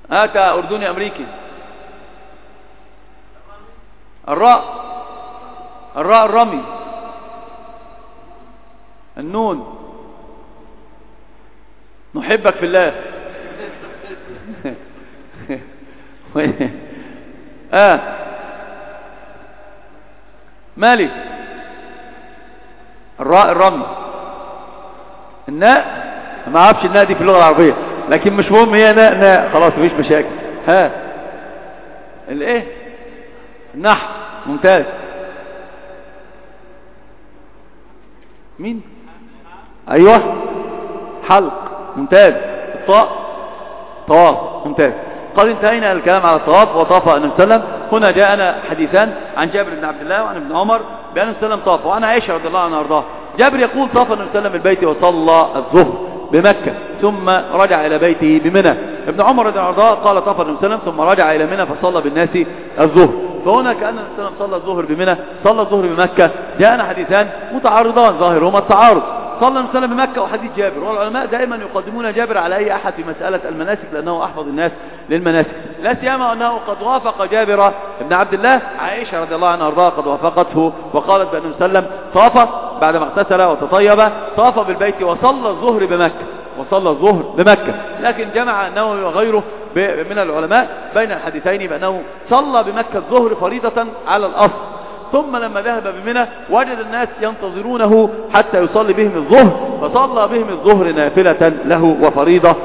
هات أردني أمريكي. الراء الرمي. النون نحبك في الله. مالي. الراء الرمي. الناء ما اعرفش الناء دي في اللغة العربية، لكن مش مهم، هي ناء خلاص مفيش مشاكل. الايه؟ النحو. ممتاز. مين؟ ايوه حلق. ممتاز. الطاء طواف. ممتاز. قد انتهينا الكلام على الطواف وطاف النبي صلى الله عليه وسلم. هنا جاءنا حديثان عن جابر بن عبد الله وعن ابن عمر بأن النبي صلى الله عليه وسلم طاف، وعن عائشة رضي الله عنها وارضاها. جابر يقول طاف النبي صلى الله عليه وسلم البيت وصلى الظهر بمكة ثم رجع إلى بيته بمنى. ابن عمر رضي الله عنه قال طاف النبي صلى الله عليه وسلم ثم رجع إلى منى فصلى بالناس الظهر. فهنا كأن النبي صلى الله عليه وسلم صلى الظهر بمنى، صلى الظهر بمكة. جاءنا حديثان متعارضان ظاهرهما التعارض. صلى النبي صلى الله عليه وسلم بمكة وحديث جابر، والعلماء دائما يقدمون جابر على أي أحد في مسألة المناسك لأنه أحفظ الناس للمناسك، لا سيما أنه قد وافق جابر بن عبد الله عائشة رضي الله عنها وارضاها قد وافقته وقالت بأن النبي صلى الله عليه وسلم طاف بعدما اغتسل وتطيب، طاف بالبيت وصلى الظهر بمكة، وصلى الظهر بمكة. لكن جمع النووي وغيره من العلماء بين الحديثين بأنه صلى بمكة الظهر فريضة على الأصل، ثم لما ذهب بمنى وجد الناس ينتظرونه حتى يصلي بهم الظهر، فصلى بهم الظهر نافلة له وفريضة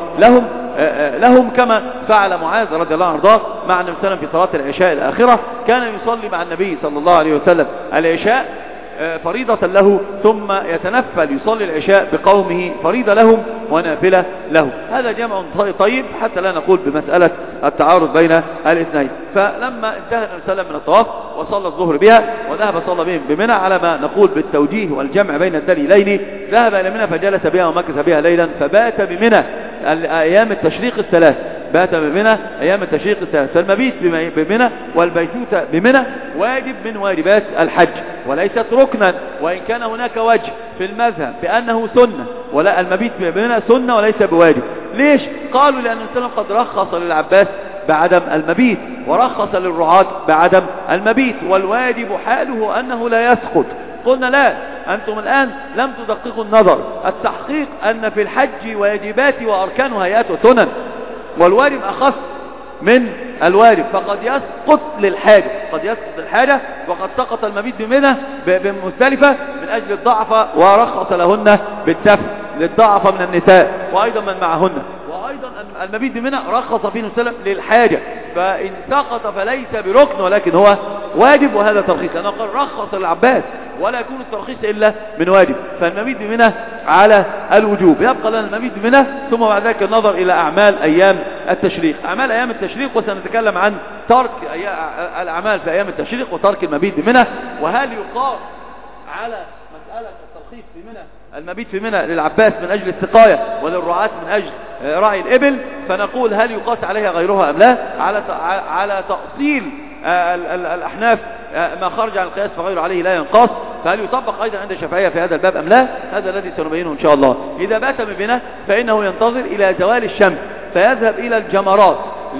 لهم كما فعل معاذ رضي الله عنه مع النبي صلى الله عليه وسلم في صلاة العشاء الآخرة. كان يصلي مع النبي صلى الله عليه وسلم العشاء فريضة له، ثم يتنفل يصلي العشاء بقومه فريضة لهم ونافلة له. هذا جمع طيب حتى لا نقول بمسألة التعارض بين الاثنين. فلما انتهى النبي صلى الله عليه وسلم من الطواف وصلى الظهر بها وذهب صلى بهم بمنى على ما نقول بالتوجيه والجمع بين الدليلين، ذهب إلى منى فجلس بها ومكث بها ليلا، فبات بمنى أيام التشريق الثلاث، بات بمنى أيام التشريق الثلاث. فالمبيت بمنى والبيتوت بمنى واجب من واجبات الحج وليست ركنا، وإن كان هناك وجه في المذهب بأنه سنة، ولا المبيت بمنى سنة وليس بواجب. ليش؟ قالوا لأن النبي صلى الله عليه وسلم قد رخص للعباس بعدم المبيت ورخص للرعاة بعدم المبيت، والواجب حاله أنه لا يسقط. قلنا لا، أنتم الآن لم تدققوا النظر. التحقيق أن في الحج واجبات وأركان وهيئات وسنن، والواجب أخص من الواجب، فقد يسقط للحاجة، قد يسقط للحاجة، وقد سقط المبيت بمنى بمزدلفة من أجل الضعف، ورخص لهن بالسفر للضعف من النساء وأيضا من معهن، وأيضا المبيت بمنى رخص فيه وسلم للحاجة، فإن سقط فليس بركن ولكن هو واجب، وهذا ترخيص لأنه قال رخص العباس ولا يكون الترخيص إلا من واجب، فالمبيت بمنى على الوجوب. يبقى لنا المبيت بمنى، ثم بعد ذلك النظر إلى أعمال أيام التشريق. أعمال أيام التشريق، وسنتكلم عن ترك الأعمال في أيام التشريق وترك المبيت بمنى، وهل يقاس على مسألة الترخيص في منى المبيت في منى للعباس من أجل السقاية وللرعاة من أجل رعي الإبل، فنقول هل يقاس عليها غيرها أم لا؟ على تأصيل الأحناف ما خرج عن القياس فغير عليه لا ينقاس، فهل يطبق أيضا عند الشافعية في هذا الباب أم لا؟ هذا الذي سنبينه إن شاء الله. إذا بات بمنى فإنه ينتظر إلى زوال الشمس فيذهب إلى الجمرات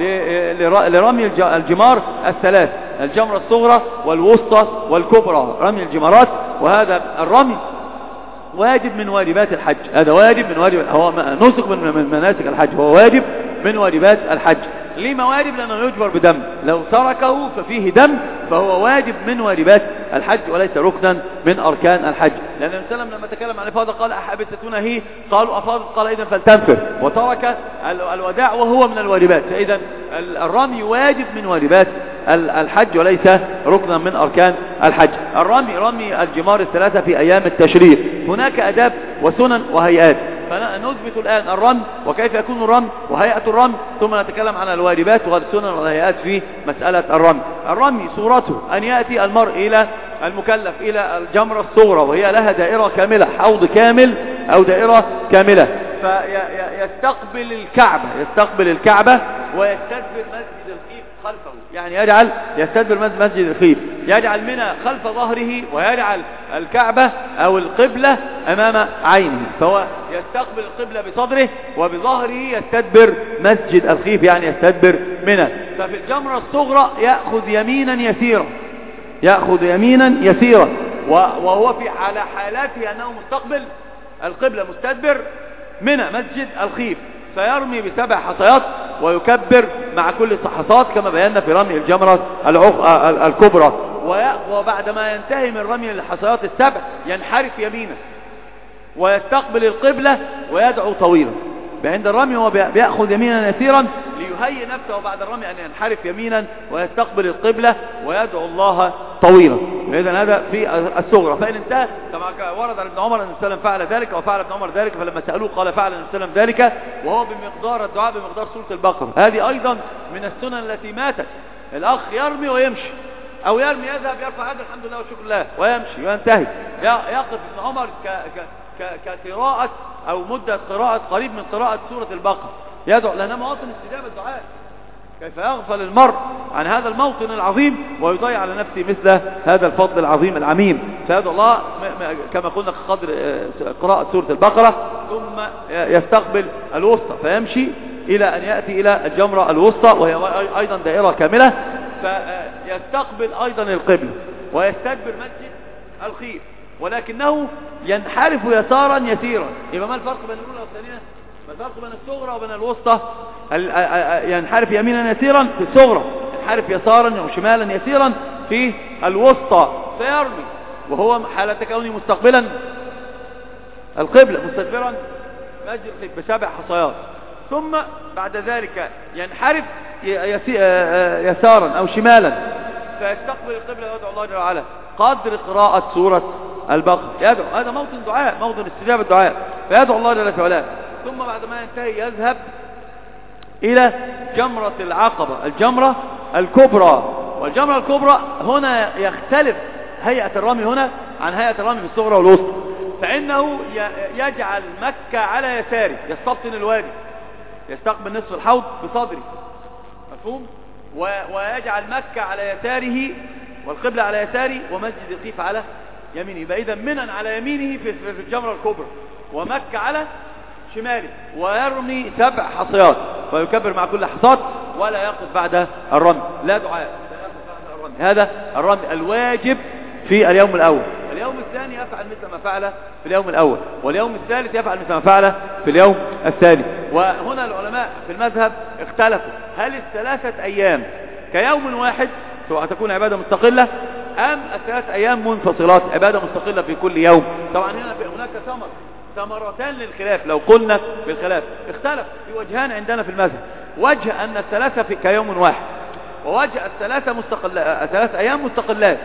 لرمي الجمار الثلاث، الجمرة الصغرى والوسطى والكبرى، رمي الجمرات. وهذا الرمي واجب من واجبات الحج، هذا واجب من واجب، هو نسك من مناسك الحج، هو واجب من واجبات الحج. ليه واجب؟ لأنه يجبر بدم، لو تركه ففيه دم، فهو واجب من واجبات الحج وليس ركنا من أركان الحج. لأن النبي صلى الله عليه وسلم لما تكلم عن الإفاضة قال أحبستنا هي، قالوا أفاضت، قال إذن فلتنفر، وترك الوداع وهو من الواجبات. فإذا الرمي واجب من واجبات الحج وليس ركنا من أركان الحج. رمي الجمار الثلاثة في أيام التشريق، هناك أداب وسنن وهيئات، فنثبت الآن الرمي وكيف يكون الرمي وهيئة الرمي، ثم نتكلم عن الواجبات والسنن والهيئات في مسألة الرمي. الرمي صورته أن يأتي المرء إلى المكلف إلى الجمرة الصغرى وهي لها دائرة كاملة، حوض كامل أو دائرة كاملة، فيستقبل الكعبة ويستدبر مسجد الخيف خلفه، يعني يستدبر مسجد الخيف، يجعل منى خلف ظهره ويجعل الكعبة أو القبلة أمام عينه، فهو يستقبل القبلة بصدره وبظهره يستدبر مسجد الخيف، يعني يستدبر منى. ففي الجمرة الصغرى يأخذ يمينا يسيرا وهو على حالاته أنه مستقبل القبلة مستدبر منى مسجد الخيف، فيرمي ب7 حصيات ويكبر مع كل حصات كما بينا في رمي الجمرة الكبرى. وبعد ما ينتهي من رمي الحصيات ال7 ينحرف يمينا ويستقبل القبلة ويدعو طويلا. عند الرمي هو بيأخذ يمينا يسيرا ليهيئ نفسه بعد الرمي أن ينحرف يمينا ويستقبل القبلة ويدعو الله طويلا. إذن هذا في الصغرى. فإن انتهى كما ورد عن ابن عمر أن النبي صلى الله عليه وسلم فعل ذلك وفعل ابن عمر ذلك، فلما سألوه قال فعل النبي صلى الله عليه وسلم ذلك، وهو بمقدار الدعاء بمقدار سورة البقرة. هذه أيضا من السنن التي ماتت. الأخ يرمي ويمشي، أو يرمي يذهب يرفع هذا الحمد لله وشكر الله ويمشي وينتهي. يقف ابن عمر كقراءة أو مدة قراءة قريب من قراءة سورة البقرة، يدعو لأنها مواطن استجابة الدعاء. كيف يغفل المرء عن هذا الموطن العظيم ويضيع على نفسه مثل هذا الفضل العظيم العميم؟ فيدعو الله كما قلنا قدر قراءة سورة البقرة، ثم يستقبل الوسطى فيمشي إلى أن يأتي إلى الجمرة الوسطى وهي أيضا دائرة كاملة، فيستقبل أيضا القبلة ويستدبر مسجد الخيف، ولكنه ينحرف يسارا يسيرا. يبقى ما الفرق بين الأولى والثانية؟ ما الفرق بين الصغرى وبين الوسطى؟ ينحرف يمينا يسيرا في الصغرى، ينحرف يسارا وشمالا يسيرا في الوسطى، فيرمي وهو حالة كونه مستقبلا القبلة مستدبرا مسجد الخيف ب7 حصيات. ثم بعد ذلك ينحرف يسارا أو شمالا فيستقبل القبلة ويدعو الله جل وعلا قدر قراءة سورة البقرة. يدعو، هذا موطن دعاء، موطن استجابة الدعاء، فيدعو الله جل وعلا. ثم بعد ما ينتهي يذهب إلى جمرة العقبة، الجمرة الكبرى. والجمرة الكبرى هنا يختلف هيئة الرمي هنا عن هيئة الرمي في الصغرى والوسطى، فإنه يجعل مكة على يساره، يستبطن الوادي، يستقبل نصف الحوض بصدره، مفهوم؟ ويجعل مكة على يساره والقبلة على يساره ومسجد الخيف على يمينه. يبقى إذا منن على يمينه في الجمرة الكبرى ومكة على شماله، ويرمي 7 حصيات ويكبر مع كل حصات ولا يقف بعد الرمي، لا دعاء، لا يقف بعد الرمي. هذا الرمي الواجب في اليوم الأول. اليوم الثاني يفعل مثل ما فعل في اليوم الأول، واليوم الثالث يفعل مثل ما فعل في اليوم الثاني. وهنا العلماء في المذهب اختلفوا هل ال3 أيام كيوم واحد تكون عبادة مستقلة، أم ال3 أيام منفصلات عبادة مستقلة في كل يوم. طبعا هناك ثمرتان للخلاف. لو قلنا بالخلاف اختلف في وجهان عندنا في المذهب، وجه أن ال3 في كيوم واحد، ووجه ال3 أيام مستقلات،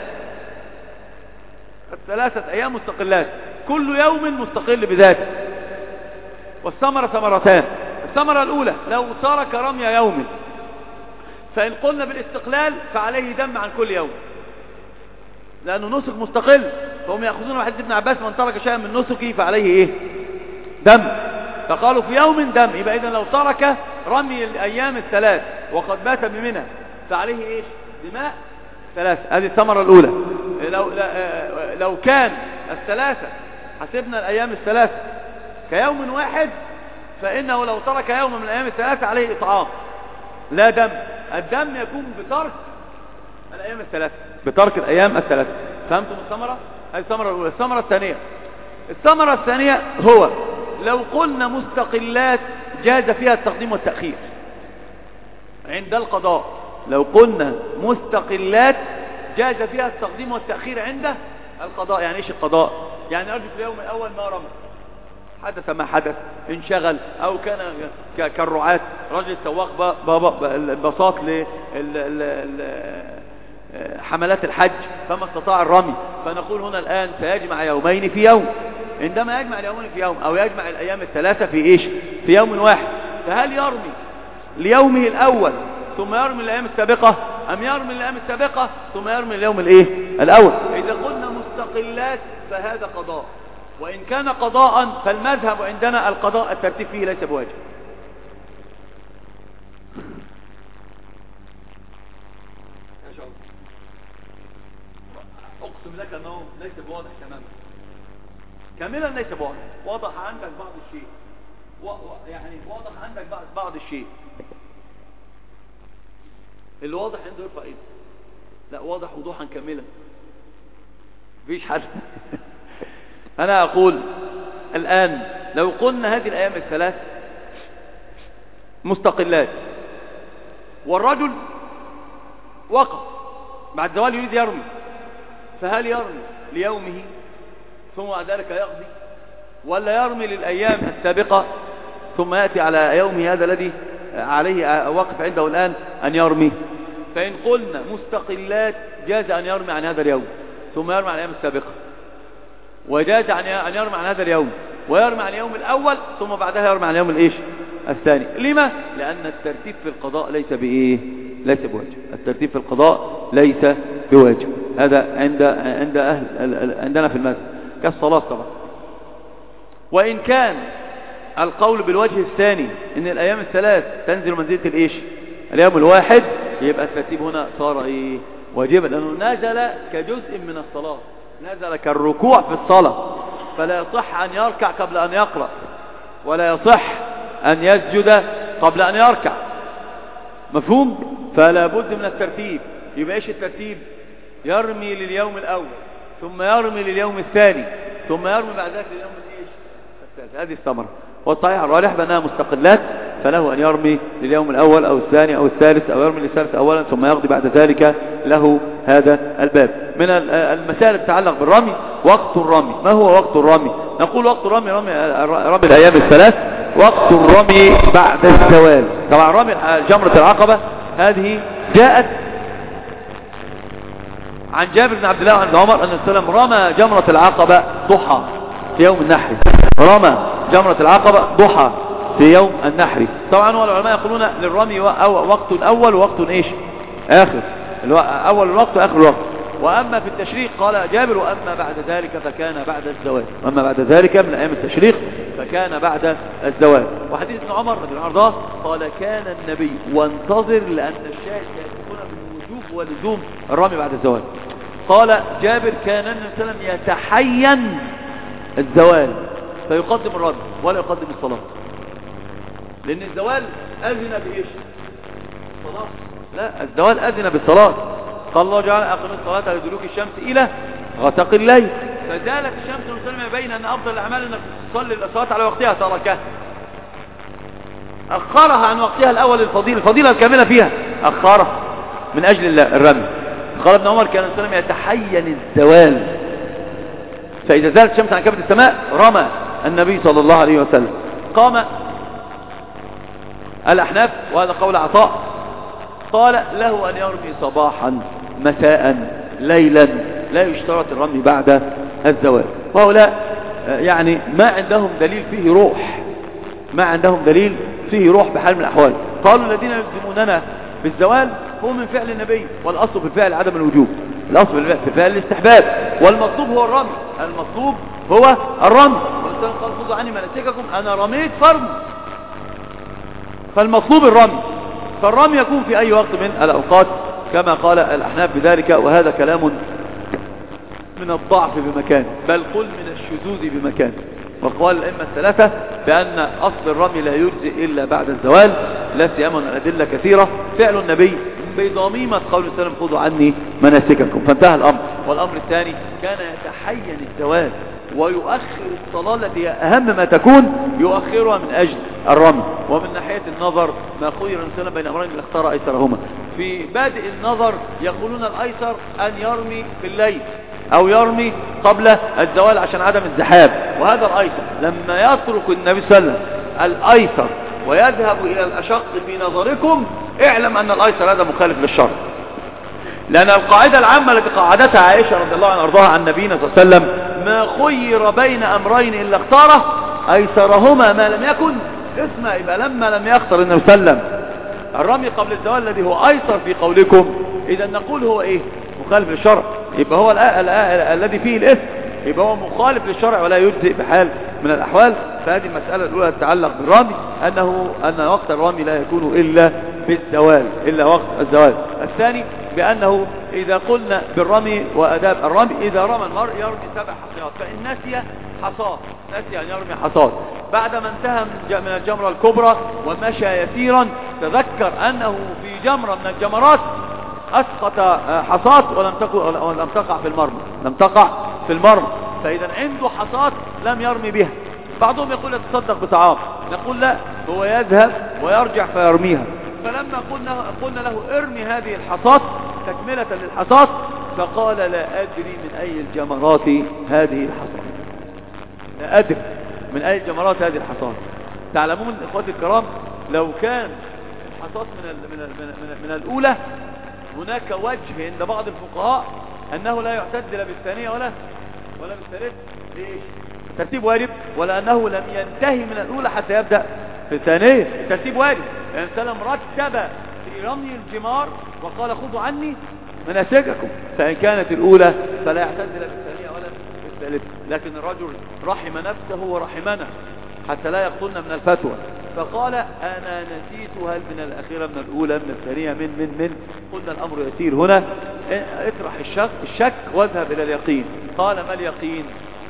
ال3 أيام مستقلات، كل يوم مستقل بذاته. والثمرة ثمرتان. الثمرة الأولى لو ترك رمي يوم، فإن قلنا بالاستقلال فعليه دم عن كل يوم، لأنه نسك مستقل، فهم يأخذون حديث ابن عباس من ترك شيئا من نسكه فعليه إيه؟ دم. فقالوا في يوم دم. يبقى إذن لو ترك رمي الأيام ال3 وقد بات بمنى فعليه إيش؟ دماء 3. هذه الثمرة الأولى. لو كان ال3 حسبنا الأيام ال3 كيوم واحد، فإنه لو ترك يوم من الأيام ال3 عليه إطعام لا دم. الدم يكون بترك الأيام ال3، بترك الأيام ال3. فهمتم الثمرة؟ هذه الثمرة الأولى. الثمرة الثانية هو لو قلنا مستقلات جاز فيها التقديم والتأخير عند القضاء. لو قلنا مستقلات جاز فيها التقديم والتأخير عند القضاء. يعني ايش القضاء؟ يعني رجل في اليوم الأول ما رمى، حدث ما حدث، انشغل، او كان كالرعاة، رجل سواق بساط حملات الحج فما استطاع الرمي، فنقول هنا الآن سيجمع يومين في يوم. عندما يجمع اليومين في يوم او يجمع الأيام ال3 في ايش؟ في يوم واحد، فهل يرمي ليومه الأول ثم يرمي الأيام السابقة، أم يرمي الأيام السابقة ثم يرمي اليوم الأول؟ إذا قلنا مستقلات فهذا قضاء، وإن كان قضاء فالمذهب عندنا القضاء الترتيب فيه ليس بواجب. اقسم لك انه ليس بواضح تماما كاملا، ليس بواضح، واضح عندك بعض الشيء، يعني واضح عندك بعض الشيء. اللي واضح عنده يرفع ايده. لا، واضح وضوحا كاملا، مفيش حل. انا اقول الان لو قلنا هذه الايام الثلاث مستقلات، والرجل وقف بعد زوال يريد يرمي، فهل يرمي ليومه ثم بعد ذلك يقضي، ولا يرمي للأيام السابقة ثم يأتي على يومه هذا الذي عليه وقف عنده الآن أن يرمي؟ فإن قلنا مستقلات جاز أن يرمي عن هذا اليوم ثم يرمي عن الأيام السابقة، وجاز أن يرمي عن هذا اليوم ويرمي عن اليوم الأول ثم بعدها يرمي عن اليوم الإيش الثاني. لما؟ لأن الترتيب في القضاء ليس بإيه؟ ليس بواجب. الترتيب في القضاء ليس بواجب. هذا عندنا في المذهب كالصلاة طبعا. وإن كان القول بالوجه الثاني إن الأيام الثلاث تنزل منزلة الإيش اليوم الواحد، يبقى الترتيب هنا صار إيه؟ واجبا، لأنه نزل كجزء من الصلاة، نزل كالركوع في الصلاة، فلا يصح أن يركع قبل أن يقرأ، ولا يصح أن يسجد قبل أن يركع. مفهوم؟ فلا بد من الترتيب. يبقى إيش الترتيب؟ يرمي لليوم الأول ثم يرمي لليوم الثاني ثم يرمي بعد ذلك لليوم الإيش الثالث. هذه الثمرة. والصحيح الراجح بأنها مستقلات، فله أن يرمي لليوم الأول أو الثاني أو الثالث، أو يرمي للثالث أولا ثم يقضي بعد ذلك، له هذا الباب. من المسائل تتعلق بالرمي وقت الرمي. ما هو وقت الرمي؟ نقول وقت الرمي رمي الأيام الثلاث، وقت الرمي بعد الزوال. طبعا رمي جمرة العقبة هذه جاءت عن جابر بن عبد الله وعن عمر أن السلام رمى جمرة العقبة ضحى في يوم النحر. رمى جمرة العقبة ضحى في يوم النحر. طبعا والعلماء يقولون للرمي وقت أول ووقت إيش آخر، أول الوقت وآخر الوقت. وأما في التشريق قال جابر وأما بعد ذلك فكان بعد الزوال، وأما بعد ذلك من أيام التشريق فكان بعد الزوال. وحديث ابن عمر رضي الله عنه قال كان النبي وانتظر، لأن الشاهد يكون بالوجوب ولزوم الرمي بعد الزوال. قال جابر كان النبي صلى الله عليه وسلم يتحين الزوال فيقدم الرمي ولا يقدم الصلاة، لأن الزوال أذن بإيش؟ الصلاة. لا، الزوال أذن بالصلاة. قال الله جعل أقم الصلاة لدلوك الشمس إلى غسق الليل، فزالت الشمس المسلمة بين أن أفضل الأعمال أنك تصلي الصلاة على وقتها، تركها أخرها عن وقتها الأول الفضيلة الكاملة فيها، أخرها من أجل الرمي. قال ابن عمر كان السلام يتحين الزوال، فإذا زالت الشمس عن كبد السماء رمى النبي صلى الله عليه وسلم. قام الأحناف، وهذا قول عطاء، قال له أن يرمي صباحا مساء ليلا، لا يشترط الرمي بعد الزوال. وهؤلاء يعني ما عندهم دليل فيه روح، ما عندهم دليل فيه روح بحال من الأحوال. قالوا الذين يلزموننا بالزوال هو من فعل النبي، والأصل في الفعل عدم الوجوب، الأصل في الفعل الاستحباب، والمطلوب هو الرمي، المطلوب هو الرمي. والإنسان قال خذوا عني مناسككم، أنا رميت فرم، فالمطلوب الرمي. فالرمي يكون في أي وقت من الأوقات كما قال الأحناف بذلك، وهذا كلام من الضعف بمكان، بل قل من الشذوذ بمكان. وقال الأئمة الثلاثة بأن أصل الرمي لا يجزئ إلا بعد الزوال، لا سيما من الأدلة كثيرة، فعل النبي بضميمة قول السلام خذوا عني مناسككم، فانتهى الأمر. والأمر الثاني كان يتحين الزوال ويؤخر الصلاة التي أهم ما تكون، يؤخرها من أجل الرمي. ومن ناحية النظر ما خير الإنسان بين أمرين اختار أيسرهما. في بادئ النظر يقولون الأيسر أن يرمي في الليل أو يرمي قبل الزوال عشان عدم الزحاب، وهذا الأيسر. لما يترك النبي صلى الله عليه وسلم الأيسر ويذهب إلى الأشق في نظركم، اعلم أن الأيسر هذا مخالف للشرع، لأن القاعدة العامة التي قاعدتها عائشة رضي الله عنها وارضاها عن نبينا صلى الله عليه وسلم ما خير بين أمرين إلا اختاره أيسرهما ما لم يكن اسمع. يبقى لما لم يختر النبي صلى الله عليه وسلم الرمي قبل الزوال الذي هو أيسر في قولكم، إذا نقول هو إيه؟ مخالف للشرع، يبقى هو الذي فيه الإثم، يبقى هو مخالف للشرع ولا يجزئ بحال من الأحوال. فهذه المسألة الأولى تتعلق بالرمي، أن وقت الرمي لا يكون إلا بالزوال، إلا وقت الزوال. الثاني بأنه إذا قلنا بالرمي وأداب الرمي، إذا رمى المرء يرمي 7 حصيات، فإن نسي حصاه، نسي أن يرمي حصاه بعدما انتهى من الجمرة الكبرى ومشى يسيرا، تذكر أنه في جمرة من الجمرات أسقط حصاة ولم تقع في المرمى، لم تقع في المرمى، فإذا عنده حصاة لم يرمي بها. بعضهم يقول يتصدق بطعام، نقول لا، هو يذهب ويرجع فيرميها. فلما قلنا له ارمي هذه الحصاة تكملة للحصاة، فقال لا أدري من أي الجمرات هذه الحصاة، لا أدري من أي الجمرات هذه الحصاة. تعلمون إخواتي الكرام، لو كان الحصاة من الأولى، هناك وجه عند بعض الفقهاء أنه لا يعتد لا بالثانية ولا بالثالثة. ليش؟ ترتيب واجب، ولا أنه لم ينتهي من الأولى حتى يبدأ في الثانية. الترتيب واجب، يعني سلم رتب في رمي الجمار وقال خذوا عني مناسككم، فإن كانت الأولى فلا يعتد لا بالثانية ولا بالثالثة. لكن الرجل رحم نفسه ورحمنا حتى لا يقتلنا من الفتوى، فقال أنا نسيت هل من الأخيرة من الأولى من الثانية من قلنا الأمر يسير هنا، اطرح الشك واذهب إلى اليقين. قال ما اليقين؟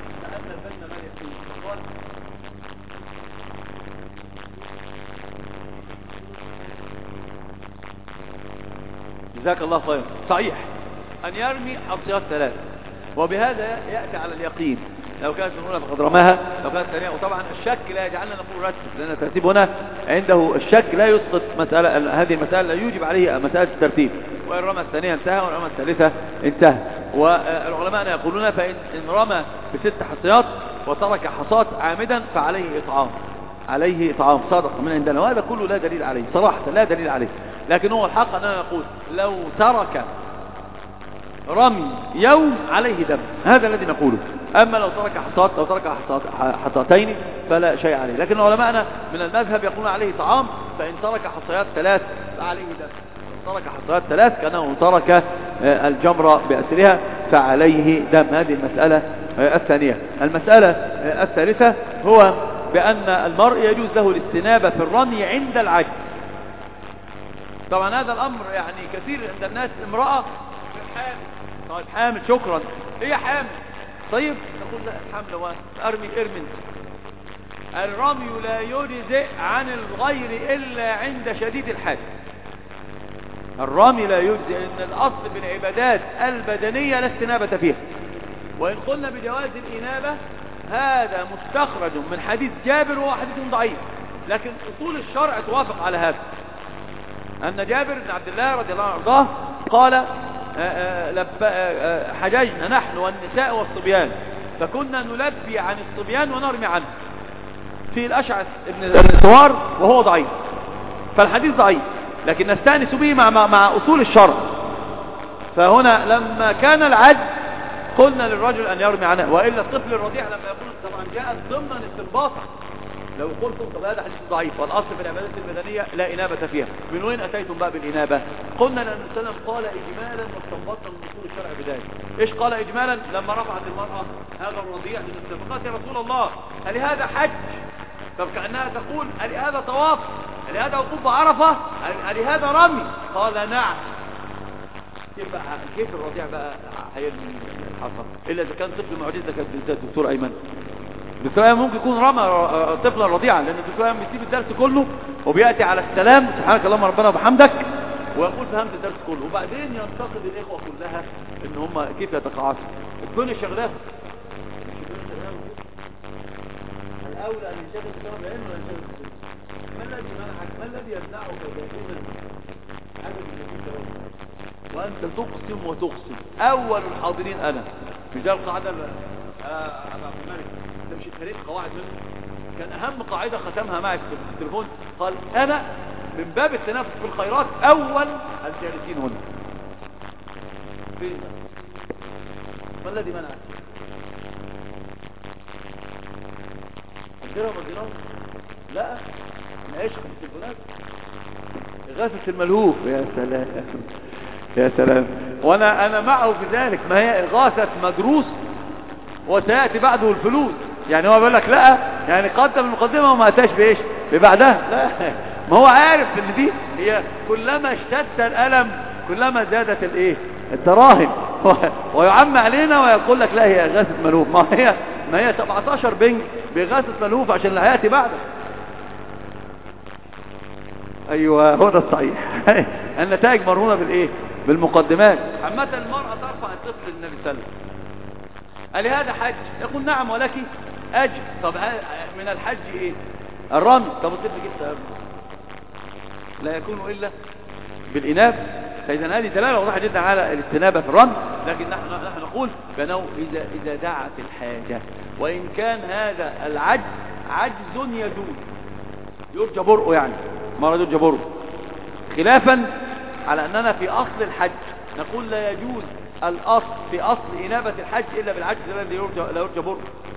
جزاك الله خير. صحيح أن يرمي حصيات 3، وبهذا يأتي على اليقين. لو كانت الأولى فقد رماها، لو كانت الثانية. وطبعا الشك لا يجعلنا نقول رتب، لأن الترتيب هنا عنده الشك لا يسقط مسألة، هذه المسألة لا يوجب عليه مسألة الترتيب. وإن رمى الثانية انتهى، وإن رمى الثالثة انتهى. والعلماء يقولون فإن رمى ب6 حصيات وترك حصاة عامدا فعليه إطعام، عليه إطعام صدقة من عندنا، وهذا كله لا دليل عليه صراحة، لا دليل عليه. لكن هو الحق أننا نقول لو ترك رمي يوم عليه دم، هذا الذي نقوله. أما لو ترك حصاتين فلا شيء عليه. لكن علماءنا من المذهب يقولون عليه طعام، فإن ترك حصيات 3 فعليه دم، إن ترك حصيات 3 كأنه ترك الجمرة بأسرها فعليه دم. هذه المسألة الثانية. المسألة الثالثة هو بأن المرء يجوز له الاستنابة في الرمي عند العجز. طبعا هذا الأمر يعني كثير عند الناس. امرأة حامل، طيب حامل، شكرا، هي حامل، طيب نقول لا الحمل ارمي. الرمي لا يجزئ عن الغير إلا عند شديد الحاجة. الرمي لا يجزئ، ان الأصل في العبادات البدنية لا استنابة فيها. وإن قلنا بجواز الإنابة هذا مستخرج من حديث جابر، وهو حديث ضعيف، لكن أصول الشرع توافق على هذا. أن جابر بن عبد الله رضي الله عنه وارضاه قال حججنا نحن والنساء والصبيان، فكنا نلبي عن الصبيان ونرمي عنه، في الأشعث ابن سوار وهو ضعيف، فالحديث ضعيف، لكن نستأنس به مع أصول الشرع. فهنا لما كان العجز قلنا للرجل أن يرمي عنه، وإلا الطفل الرضيع لما يقول طبعا جاءت ضمن استنباطا. لو قلتم طب هذا حديث ضعيف والأصل في العبادات البدنية لا إنابة فيها، من وين أتيتم بقى بالإنابة؟ قلنا لأن السلام قال إجمالا واستنبطنا من أصول الشرع بذلك. إيش قال إجمالا؟ لما رفعت المرأة هذا الرضيع من السابقات، يا رسول الله هل هذا حج؟ طب كأنها تقول هل هذا طواف؟ هل هذا وقوف عرفة؟ هل هذا رمي؟ قال نعم. كيف الرضيع بقى هيرمي الحصى إلا إذا كان طفل معجزة كالدكتور أيمن؟ الدكتور أيمن ممكن يكون رمى طفلا رضيعا، لأن الدكتور أيمن بيسيب الدرس كله وبيأتي على السلام سبحانك اللهم ربنا وبحمدك ويقول فهمت الدرس كله، وبعدين ينتقد الإخوة كلها إن هم كيف يتقاعسوا. الدنيا شغلاه. الأولى أن ينشغل الشغل بعلم ولا ينشغل بالسلم؟ ما الذي منعك؟ ما الذي يمنعك يكون عدد الجديد وأنت تقسم وتقسم؟ أول الحاضرين أنا مش ده القاعدة أبو عبد الملك ده مش التاريخ قواعد منه، كان أهم قاعدة ختمها معي في التليفون، قال أنا من باب التنافس في الخيرات أول الجالسين هنا. فين؟ ما الذي منعك؟ الدرهم والدينار؟ لا نعيش في التليفونات. إغاثة الملهوف، يا سلام يا سلام، وانا معه في ذلك. ما هي إغاثة مدروس وسيأتي بعده الفلوس، يعني هو بيقول لك لا يعني قدم المقدمة وما أتاش بإيش ببعدها، لا ما هو عارف ان دي هي كلما اشتد الألم كلما زادت الايه الدراهم ويعم علينا ويقول لك لا هي إغاثة ملهوف. ما هي 17 بنج بإغاثة ملهوف عشان اللي هيأتي بعده. أيوة هو ده الصحيح. النتائج مرهونة بالإيه؟ بالمقدمات. عامة المرأة ترفع الطفل للنبي صلى الله عليه وسلم، قال هذا حج، يقول نعم ولك أجر. طب من الحج إيه؟ الرمي. طب الطفل جبت لا يكون إلا بالإنابة. فإذا هذه دلالة واضحة جدا على الاستنابة في الرمي. لكن نحن نقول بأنه إذا دعت الحاجة، وإن كان هذا العجز عجز يجوز يرجى برؤه، يعني مرض يرجى برؤه، خلافا على أننا في أصل الحج نقول لا يجوز الأصل في أصل إنابة الحج إلا بالعجز الذي لا يرجى برؤه.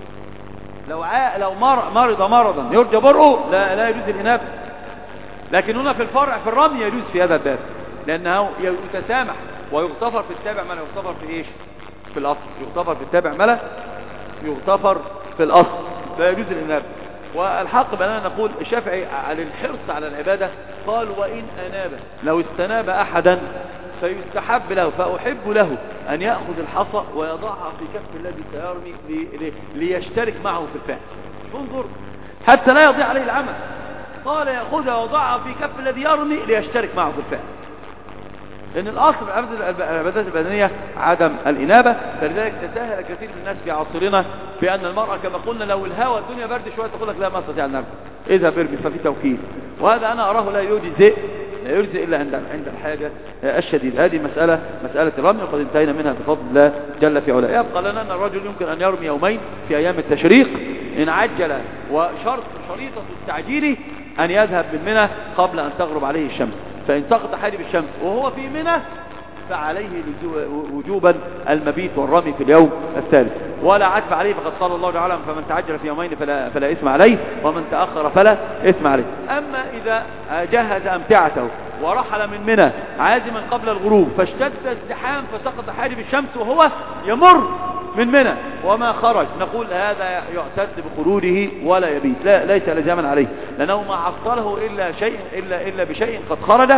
لو مرض مرضا يرجى برؤه لا يجوز الإنابة. لكن هنا في الفرع في الرمي يجوز في هذا الباب، لأنه يتسامح ويغتفر في التابع ما لا يغتفر في إيش؟ في الأصل. يغتفر في التابع ما لا يغتفر في الأصل، لا يجوز الإنابة. والحق بأننا نقول الشافعي على الحرص على العبادة قال وإن أناب لو استناب أحدا فيستحب له فأحب له أن يأخذ الحصى ويضعها في كف الذي سيرمي ليشترك معه في الفعل. انظر حتى لا يضيع عليه العمل. قال يأخذها ويضعها في كف الذي يرمي ليشترك معه في الفعل. لأن الأصل في العبادات البدنية عدم الإنابة. فلذلك تساهل كثير من الناس في عصرنا بأن المرأة كما قلنا لو الهواء الدنيا برد شوية تقول لك لا ما استطيع النبي اذهب ارمي، ففي توكيل. وهذا أنا أراه لا يجزئ إلا عند الحاجة الشديدة. هذه مسألة الرمي وقد انتهينا منها بفضل الله جل في علاه. يبقى لنا أن الرجل يمكن أن يرمي يومين في أيام التشريق إن عجل، شريطة التعجيل أن يذهب من منى قبل أن تغرب عليه الشمس. فإن سقط حاجب الشمس وهو في منى فعليه وجوبا المبيت والرمي في اليوم الثالث، ولا عتب عليه. فقد قال الله تعالى فمن تعجل في يومين فلا إثم عليه ومن تأخر فلا إثم عليه. أما إذا جهز أمتعته ورحل من منى عازما قبل الغروب فاشتد ازدحام فسقط حاجب الشمس وهو يمر من منى وما خرج، نقول هذا يعتد بخروجه ولا يبيت، ليس لزاما عليه، لأنه ما عطله إلا بشيء قد خرج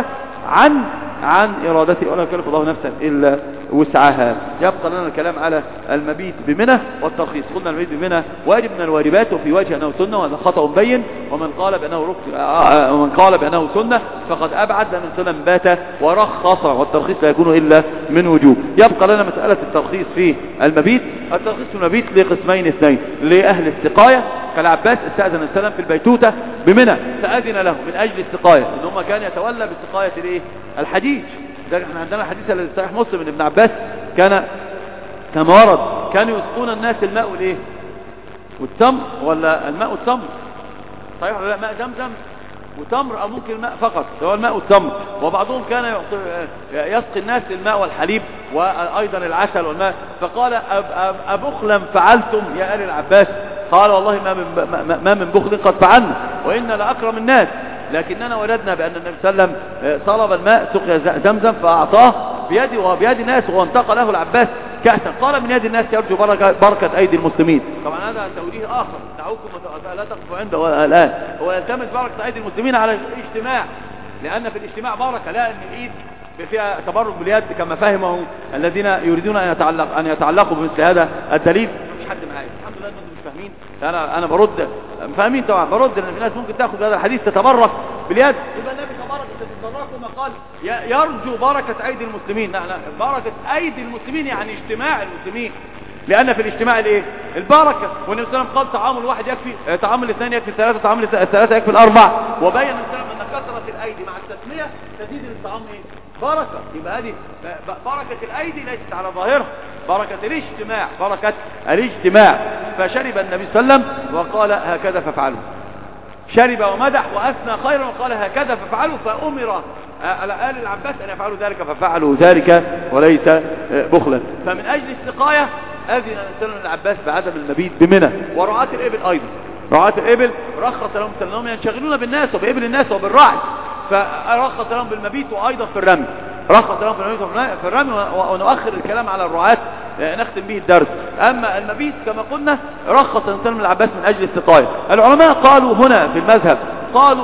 عن إرادته، ولا يكلف الله نفسا إلا وسعها. يبقى لنا الكلام على المبيت بمنى والترخيص. قلنا المبيت بمنى واجب من الواجبات، وفي وجه أنه سنة وهذا خطأ بين، ومن قال بأنه سنة فقد أبعد من سنة بات ورخص، والترخيص لا يكون إلا من وجوب. يبقى لنا مسألة الترخيص في المبيت. الترخيص في المبيت لقسمين اثنين: لأهل السقاية كالعباس استأذن السلام في البيتوتة بمنى فأذن له من أجل السقاية، إن هم كان يتولى بالسقاية الحديد. احنا عندنا الحديث الذي صحيح مسلم من ابن عباس كان كما ورد كانوا يسقون الناس الماء والايه والتمر، ولا الماء والتمر صحيح ولا ماء زمزم وتمر، او ممكن الماء فقط هو الماء والتمر. وبعضهم كان يسقي الناس الماء والحليب وايضا العسل والماء. فقال أبخلا فعلتم يا آل العباس؟ قال والله ما من بخل قد فعلنا وإن لأكرم الناس، لكننا وجدنا بأن النبي صلى الله عليه وسلم طلب الماء سقي زمزم فأعطاه بيده وبيد الناس، وانتقى له العباس كأسا قال من يد الناس يرجو بركة أيدي المسلمين. طبعا هذا توجيه آخر دعوكم لا تقفوا عنده الآن، هو يلتمس بركة أيدي المسلمين على الاجتماع، لأن في الاجتماع بركة، لا أن الإيد فيها تبرك باليد كما فهمه الذين يريدون أن يتعلقوا بمثل هذا الدليل. مش حد معايا الحمد لله أنتم مش فاهمين، أنا برد فاهمين طبعا، برد لأن في ناس ممكن تأخذ هذا الحديث تتبرك باليد، يبقى النبي تبارك تتبركوا ما قال يرجو بركة أيدي المسلمين. لا بركة أيدي المسلمين يعني اجتماع المسلمين، لأن في الاجتماع الايه البركة. والنبي صلى الله عليه وسلم قال طعام الواحد يكفي، طعام الاثنين يكفي الثلاثة، طعام الثلاثة يكفي الأربع. وبين النبي صلى الله عليه وسلم أن كثرة الأيدي مع التسمية تزيد للطعام ايه بركة. يبقى هذه بركة الأيدي ليست على ظاهرها، بركة الاجتماع، بركة الاجتماع. فشرب النبي صلى الله عليه وسلم وقال هكذا فافعلوا، شرب ومدح وأثنى خيرا وقال هكذا فافعلوا، فأمر على آل العباس أن يفعلوا ذلك ففعلوا ذلك وليس بخلا. فمن أجل السقاية أذن سلم العباس بعدم المبيت بمنى. ورعاة الإبل أيضا، رعاة الإبل رخص لهم سلم ينشغلون بالناس وبإبل الناس وبالرعي، فرخص لهم بالمبيت وأيضا في الرمي، رخص لهم في الرمي. ونؤخر الكلام على الرعاة نختم به الدرس. أما المبيت كما قلنا رخص سلم العباس من أجل السقاية. العلماء قالوا هنا في المذهب قالوا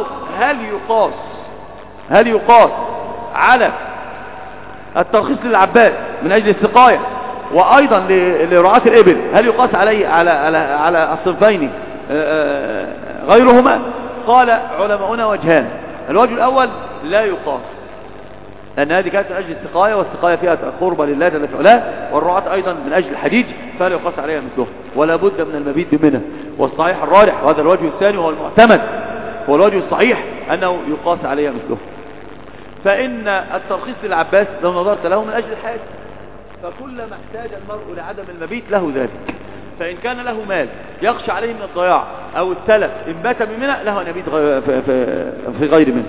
هل يقاس على الترخيص للعباس من أجل السقاية، وأيضا لرعاة الإبل. هل يقاس على الصنفين غيرهما؟ قال علماؤنا وجهان. الوجه الأول لا يقاس، لأن هذه كانت من أجل السقاية، والسقاية فيها قربة لله جل في علاه، والرعاة أيضا من أجل الحديد، فلا يقاس عليها مثله، ولا بد من المبيت بمنى. والصحيح الراجح، وهذا الوجه الثاني وهو المعتمد، هو الوجه الصحيح أنه يقاس عليها مثله. فإن الترخيص للعباس لو نظرت له من أجل الحاجة، فكلما احتاج المرء لعدم المبيت له ذلك. فإن كان له مال يخشى عليه من الضياع أو التلف إن بات بمنى، له أن يبيت في غير منى.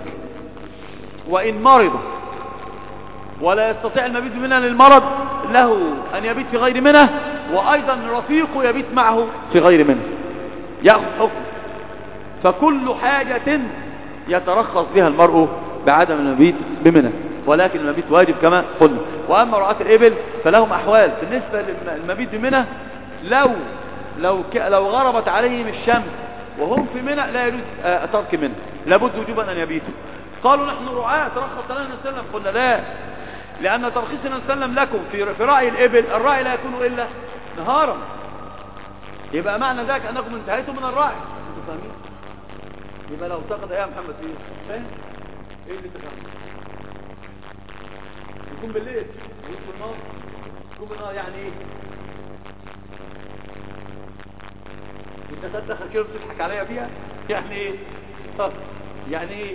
وإن مرض ولا يستطيع المبيت بمنى للمرض، له أن يبيت في غير منى، وأيضا رفيقه يبيت معه في غير منى، يأخذ حكم. فكل حاجة يترخص بها المرء بعدم المبيت بمنى، ولكن المبيت واجب كما قلنا. وأما رعاة الإبل فلهم أحوال. بالنسبة للمبيت بمنى، لو غربت عليهم الشمس وهم في منى لا يجوز ترك منى، لابد وجوبا أن يبيتوا. قالوا نحن رعاة ترخص لنا النبي صلى الله عليه وسلم، قلنا لا، لأن ترخيص النبي صلى الله عليه وسلم لكم في رعي الإبل، الرعي لا يكون إلا نهارا، يبقى معنى ذلك أنكم انتهيتم من الرعي. انتوا فاهمين؟ يبقى لو سقط يا محمد فيه فاهم ايه اللي تفهمه؟ يكون بالليل، يكون بالنهار، يكون بالنهار يعني ايه؟ انت تدخل كده بتضحك عليا فيها؟ يعني ايه؟ يعني ايه؟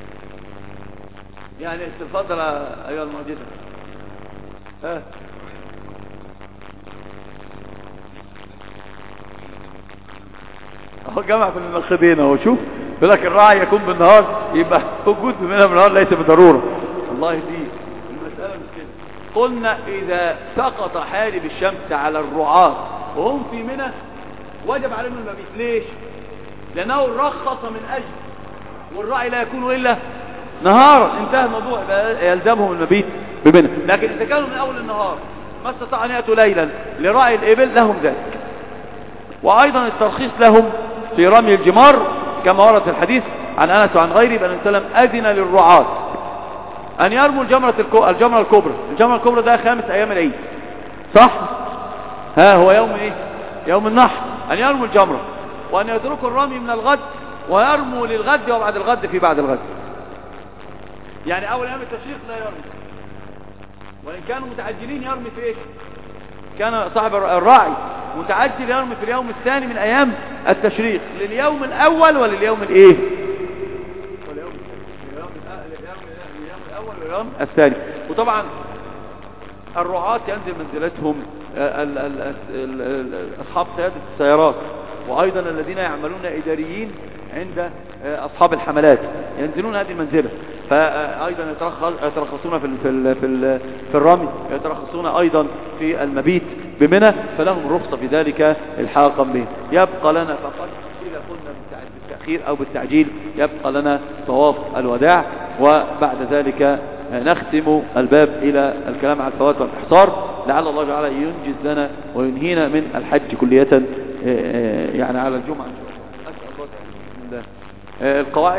يعني تفضل ايها المعجزة. اهو جمع في المنخدين اهو، شوف يقول لك الراعي يكون بالنهار، يبقى وجود منها بالنهار ليس بضروره. الله يهديه، المساله مش كده. قلنا اذا سقط حالب الشمس على الرعاة وهم في منى وجب عليهم المبيت. ليش؟ لانه رخص من اجل، والراعي لا يكون الا نهارا، انتهى الموضوع، يلزمهم المبيت بمنى. لكن اذا كانوا من اول النهار ما استطاعوا ان ياتوا ليلا لراعي الابل لهم ذلك. وايضا الترخيص لهم في رمي الجمار كما ورد في الحديث عن انس وعن غيره بان النبي صلى الله عليه وسلم اذن للرعاة ان يرموا الجمرة الكبرى. الجمرة الكبرى ده 5 ايام العيد، صح؟ هو يوم ايه؟ يوم النحر. ان يرموا الجمرة وان يتركوا الرمي من الغد ويرموا للغد وبعد الغد في بعد الغد. يعني اول ايام التشريق لا يرمي، وان كانوا متعجلين يرمي في ايه؟ كان صاحب الراعي متعجل يرمي في اليوم الثاني من ايام التشريق لليوم الاول ولليوم الايه؟ واليوم الاول واليوم الثاني. وطبعا الرعاة ينزل منزلتهم اصحاب سيادة السيارات، وايضا الذين يعملون اداريين عند اصحاب الحملات ينزلون هذه المنزلة، فايضا يترخصون في الرمي، يترخصون ايضا في المبيت بمنى، فلهم رخصة في ذلك الحاقا به. يبقى لنا فقط إذا قلنا بالتأخير او بالتعجيل يبقى لنا طواف الوداع، وبعد ذلك نختم الباب الى الكلام على الفوات والاحصار، لعل الله تعالى ينجز لنا وينهينا من الحج كلية يعني على الجمعة. أسأل الله القواعد